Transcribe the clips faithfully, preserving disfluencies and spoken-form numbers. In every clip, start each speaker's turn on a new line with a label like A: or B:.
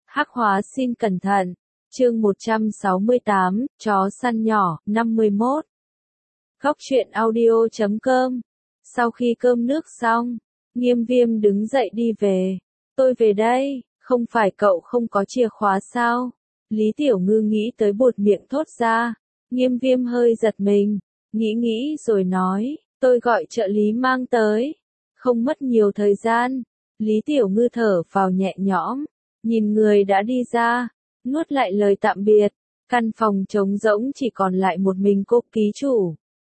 A: Hắc hóa xin cẩn thận. Chương một trăm sáu mươi tám, chó săn nhỏ, năm mươi mốt. Góc truyện audio chấm com. Sau khi cơm nước xong, Nghiêm Viêm đứng dậy đi về. Tôi về đây, không phải cậu không có chìa khóa sao? Lý Tiểu Ngư nghĩ tới buột miệng thốt ra. Nghiêm Viêm hơi giật mình, nghĩ nghĩ rồi nói, tôi gọi trợ lý mang tới. Không mất nhiều thời gian. Lý Tiểu Ngư thở phào nhẹ nhõm, nhìn người đã đi ra, nuốt lại lời tạm biệt. Căn phòng trống rỗng chỉ còn lại một mình cô ký chủ.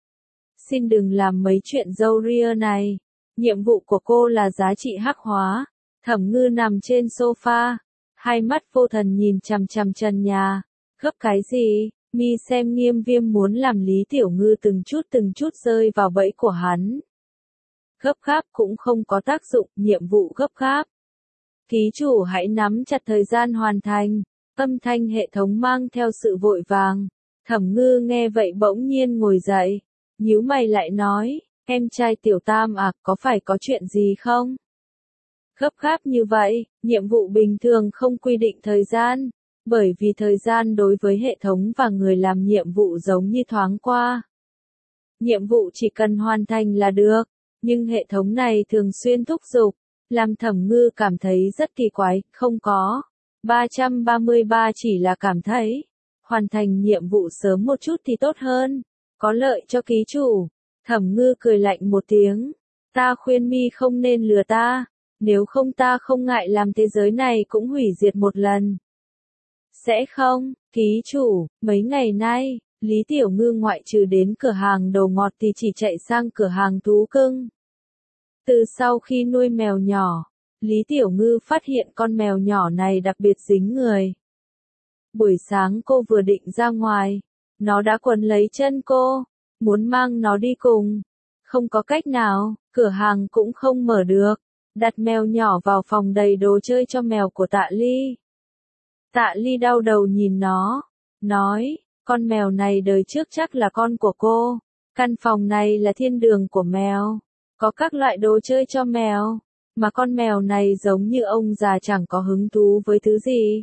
A: Xin đừng làm mấy chuyện râu ria này. Nhiệm vụ của cô là giá trị hắc hóa. Thẩm Ngư nằm trên sofa, hai mắt vô thần nhìn chằm chằm trần nhà. Gấp cái gì? Mi xem Nghiêm Viêm muốn làm Lý Tiểu Ngư từng chút từng chút rơi vào bẫy của hắn. Gấp gáp cũng không có tác dụng, nhiệm vụ gấp gáp. Ký chủ hãy nắm chặt thời gian hoàn thành. Âm thanh hệ thống mang theo sự vội vàng. Thẩm Ngư nghe vậy bỗng nhiên ngồi dậy, nhíu mày lại nói, em trai Tiểu Tam à, có phải có chuyện gì không? Gấp gáp như vậy, nhiệm vụ bình thường không quy định thời gian, bởi vì thời gian đối với hệ thống và người làm nhiệm vụ giống như thoáng qua. Nhiệm vụ chỉ cần hoàn thành là được, nhưng hệ thống này thường xuyên thúc giục, làm Thẩm Ngư cảm thấy rất kỳ quái, không có. ba trăm ba mươi ba chỉ là cảm thấy, hoàn thành nhiệm vụ sớm một chút thì tốt hơn, có lợi cho ký chủ. Thẩm Ngư cười lạnh một tiếng, ta khuyên mi không nên lừa ta, nếu không ta không ngại làm thế giới này cũng hủy diệt một lần. Sẽ không, ký chủ, mấy ngày nay, Lý Tiểu Ngư ngoại trừ đến cửa hàng đồ ngọt thì chỉ chạy sang cửa hàng thú cưng. Từ sau khi nuôi mèo nhỏ, Lý Tiểu Ngư phát hiện con mèo nhỏ này đặc biệt dính người. Buổi sáng cô vừa định ra ngoài, nó đã quấn lấy chân cô, muốn mang nó đi cùng. Không có cách nào, cửa hàng cũng không mở được, đặt mèo nhỏ vào phòng đầy đồ chơi cho mèo của Tạ Ly. Tạ Ly đau đầu nhìn nó, nói, con mèo này đời trước chắc là con của cô, căn phòng này là thiên đường của mèo, có các loại đồ chơi cho mèo. Mà con mèo này giống như ông già chẳng có hứng thú với thứ gì.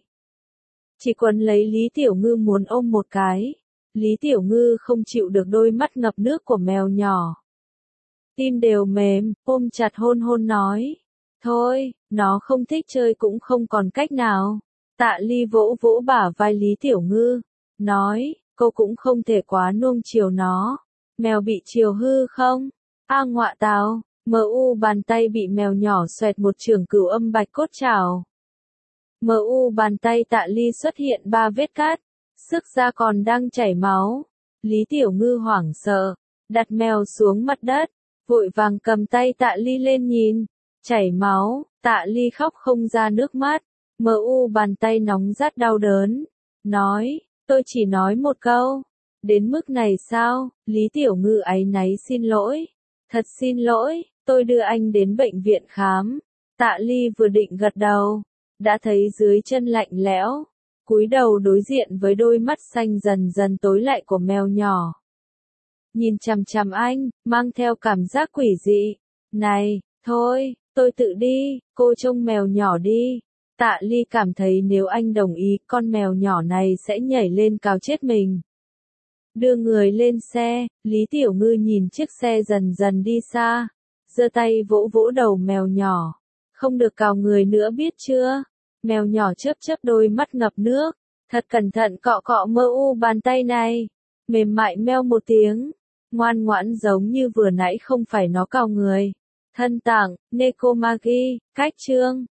A: Chỉ quấn lấy Lý Tiểu Ngư muốn ôm một cái. Lý Tiểu Ngư không chịu được đôi mắt ngập nước của mèo nhỏ. Tim đều mềm, ôm chặt hôn hôn nói. Thôi, nó không thích chơi cũng không còn cách nào. Tạ Ly vỗ vỗ bả vai Lý Tiểu Ngư, nói, cô cũng không thể quá nuông chiều nó. Mèo bị chiều hư không? A ngọa tào. Mờ u bàn tay bị mèo nhỏ xoẹt một chưởng cửu âm bạch cốt trảo. Mờ u bàn tay Tạ Ly xuất hiện ba vết cắt, sức da còn đang chảy máu. Lý Tiểu Ngư hoảng sợ, đặt mèo xuống mặt đất, vội vàng cầm tay Tạ Ly lên nhìn, chảy máu, Tạ Ly khóc không ra nước mắt, mờ u bàn tay nóng rát đau đớn, nói, tôi chỉ nói một câu, đến mức này sao? Lý Tiểu Ngư áy náy xin lỗi, thật xin lỗi. Tôi đưa anh đến bệnh viện khám. Tạ Ly vừa định gật đầu, đã thấy dưới chân lạnh lẽo, cúi đầu đối diện với đôi mắt xanh dần dần tối lại của mèo nhỏ. Nhìn chằm chằm anh, mang theo cảm giác quỷ dị. Này, thôi, tôi tự đi, cô trông mèo nhỏ đi. Tạ Ly cảm thấy nếu anh đồng ý, con mèo nhỏ này sẽ nhảy lên cào chết mình. Đưa người lên xe, Lý Tiểu Ngư nhìn chiếc xe dần dần đi xa. Giơ tay vỗ vỗ đầu mèo nhỏ. Không được cào người nữa biết chưa? Mèo nhỏ chớp chớp đôi mắt ngập nước. Thật cẩn thận cọ cọ mơ u bàn tay này. Mềm mại meo một tiếng. Ngoan ngoãn giống như vừa nãy không phải nó cào người. Thân tặng, Nekomagi, cách chương.